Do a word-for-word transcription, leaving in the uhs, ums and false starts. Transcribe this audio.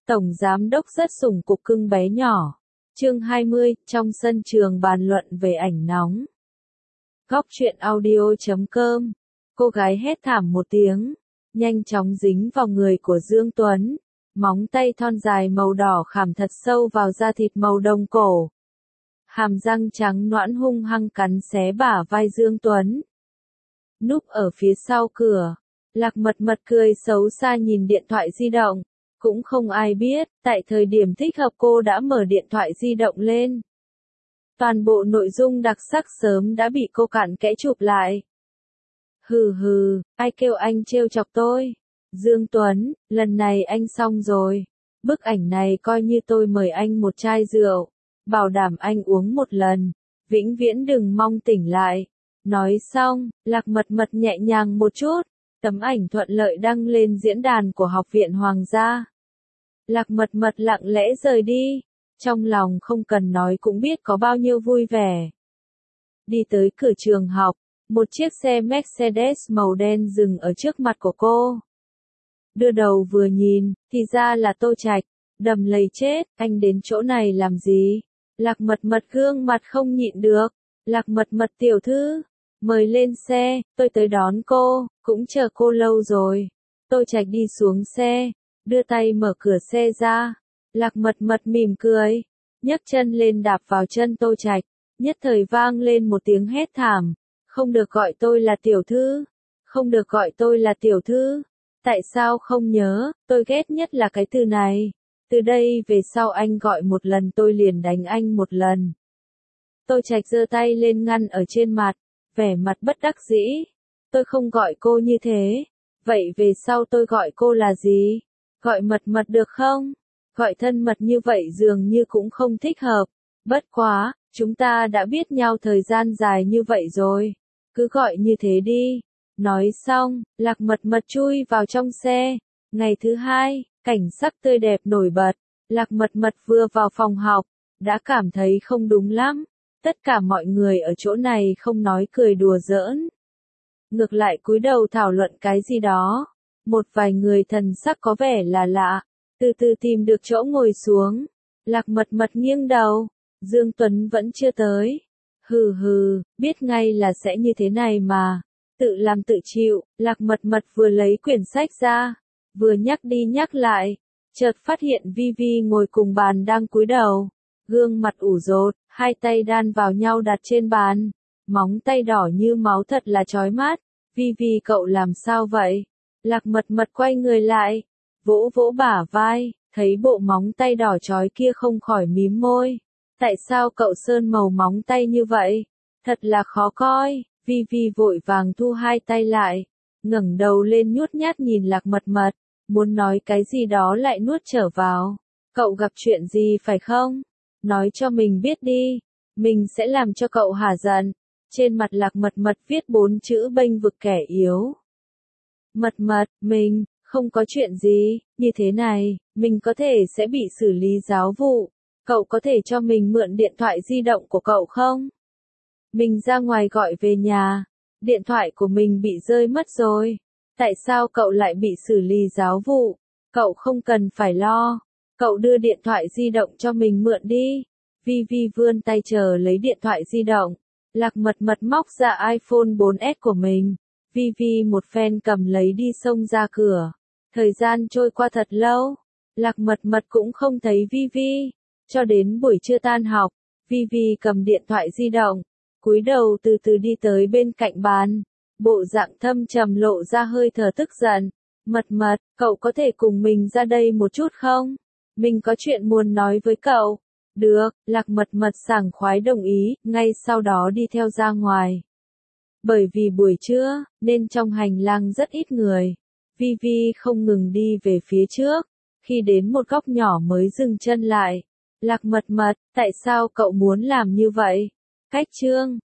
Tổng giám đốc rất sủng cục cưng bé nhỏ. Chương hai mươi, trong sân trường bàn luận về ảnh nóng. Góc truyện audio chấm com. Cô gái hét thảm một tiếng, nhanh chóng dính vào người của Dương Tuấn. Móng tay thon dài màu đỏ khảm thật sâu vào da thịt màu đồng cổ. Hàm răng trắng nõn hung hăng cắn xé bả vai Dương Tuấn. Núp ở phía sau cửa, Lạc Mật Mật cười xấu xa nhìn điện thoại di động. Cũng không ai biết, tại thời điểm thích hợp cô đã mở điện thoại di động lên. Toàn bộ nội dung đặc sắc sớm đã bị cô cặn kẽ chụp lại. Hừ hừ, ai kêu anh trêu chọc tôi? Dương Tuấn, lần này anh xong rồi. Bức ảnh này coi như tôi mời anh một chai rượu. Bảo đảm anh uống một lần. Vĩnh viễn đừng mong tỉnh lại. Nói xong, Lạc Mật Mật nhẹ nhàng một chút. Tấm ảnh thuận lợi đăng lên diễn đàn của Học viện Hoàng gia. Lạc Mật Mật lặng lẽ rời đi. Trong lòng không cần nói cũng biết có bao nhiêu vui vẻ. Đi tới cửa trường học, một chiếc xe Mercedes màu đen dừng ở trước mặt của cô. Đưa đầu vừa nhìn, thì ra là Tô Trạch. Đầm lầy chết, anh đến chỗ này làm gì? Lạc Mật Mật gương mặt không nhịn được. Lạc Mật Mật tiểu thư, mời lên xe, tôi tới đón cô, cũng chờ cô lâu rồi. Tô Trạch đi xuống xe, đưa tay mở cửa xe ra. Lạc Mật Mật mỉm cười, nhấc chân lên đạp vào chân Tô Trạch, nhất thời vang lên một tiếng hét thảm. Không được gọi tôi là tiểu thư, không được gọi tôi là tiểu thư. Tại sao không nhớ, tôi ghét nhất là cái từ này. Từ đây về sau anh gọi một lần tôi liền đánh anh một lần. Tô Trạch giơ tay lên ngăn ở trên mặt, vẻ mặt bất đắc dĩ. Tôi không gọi cô như thế. Vậy về sau tôi gọi cô là gì? Gọi Mật Mật được không? Gọi thân mật như vậy dường như cũng không thích hợp. Bất quá, chúng ta đã biết nhau thời gian dài như vậy rồi. Cứ gọi như thế đi. Nói xong, Lạc Mật Mật chui vào trong xe. Ngày thứ hai, cảnh sắc tươi đẹp nổi bật. Lạc Mật Mật vừa vào phòng học, đã cảm thấy không đúng lắm. Tất cả mọi người ở chỗ này không nói cười đùa giỡn. Ngược lại cúi đầu thảo luận cái gì đó. Một vài người thần sắc có vẻ là lạ. Từ từ tìm được chỗ ngồi xuống. Lạc Mật Mật nghiêng đầu. Dương Tuấn vẫn chưa tới. Hừ hừ, biết ngay là sẽ như thế này mà. Tự làm tự chịu. Lạc Mật Mật vừa lấy quyển sách ra, vừa nhắc đi nhắc lại. Chợt phát hiện Vi Vi ngồi cùng bàn đang cúi đầu. Gương mặt ủ rột, hai tay đan vào nhau đặt trên bàn. Móng tay đỏ như máu thật là chói mắt. Vi Vi cậu làm sao vậy? Lạc Mật Mật quay người lại, vỗ vỗ bả vai, thấy bộ móng tay đỏ chói kia không khỏi mím môi. Tại sao cậu sơn màu móng tay như vậy? Thật là khó coi. Vi Vi vội vàng thu hai tay lại, ngẩng đầu lên nhút nhát nhìn Lạc Mật Mật, muốn nói cái gì đó lại nuốt trở vào. Cậu gặp chuyện gì phải không? Nói cho mình biết đi, mình sẽ làm cho cậu hả giận. Trên mặt Lạc Mật Mật viết bốn chữ bênh vực kẻ yếu. Mật Mật, mình, không có chuyện gì, như thế này, mình có thể sẽ bị xử lý giáo vụ. Cậu có thể cho mình mượn điện thoại di động của cậu không? Mình ra ngoài gọi về nhà, điện thoại của mình bị rơi mất rồi. Tại sao cậu lại bị xử lý giáo vụ? Cậu không cần phải lo. Cậu đưa điện thoại di động cho mình mượn đi. Vi Vi vươn tay chờ lấy điện thoại di động. Lạc Mật Mật móc ra iPhone bốn S của mình. Vi Vi một phen cầm lấy đi xông ra cửa. Thời gian trôi qua thật lâu. Lạc Mật Mật cũng không thấy Vi Vi. Cho đến buổi trưa tan học, Vi Vi cầm điện thoại di động, cúi đầu từ từ đi tới bên cạnh bàn. Bộ dạng thâm trầm lộ ra hơi thở tức giận. Mật Mật, cậu có thể cùng mình ra đây một chút không? Mình có chuyện muốn nói với cậu. Được, Lạc Mật Mật sảng khoái đồng ý, ngay sau đó đi theo ra ngoài. Bởi vì buổi trưa, nên trong hành lang rất ít người. Vi Vi không ngừng đi về phía trước. Khi đến một góc nhỏ mới dừng chân lại. Lạc Mật Mật, tại sao cậu muốn làm như vậy? Cách chương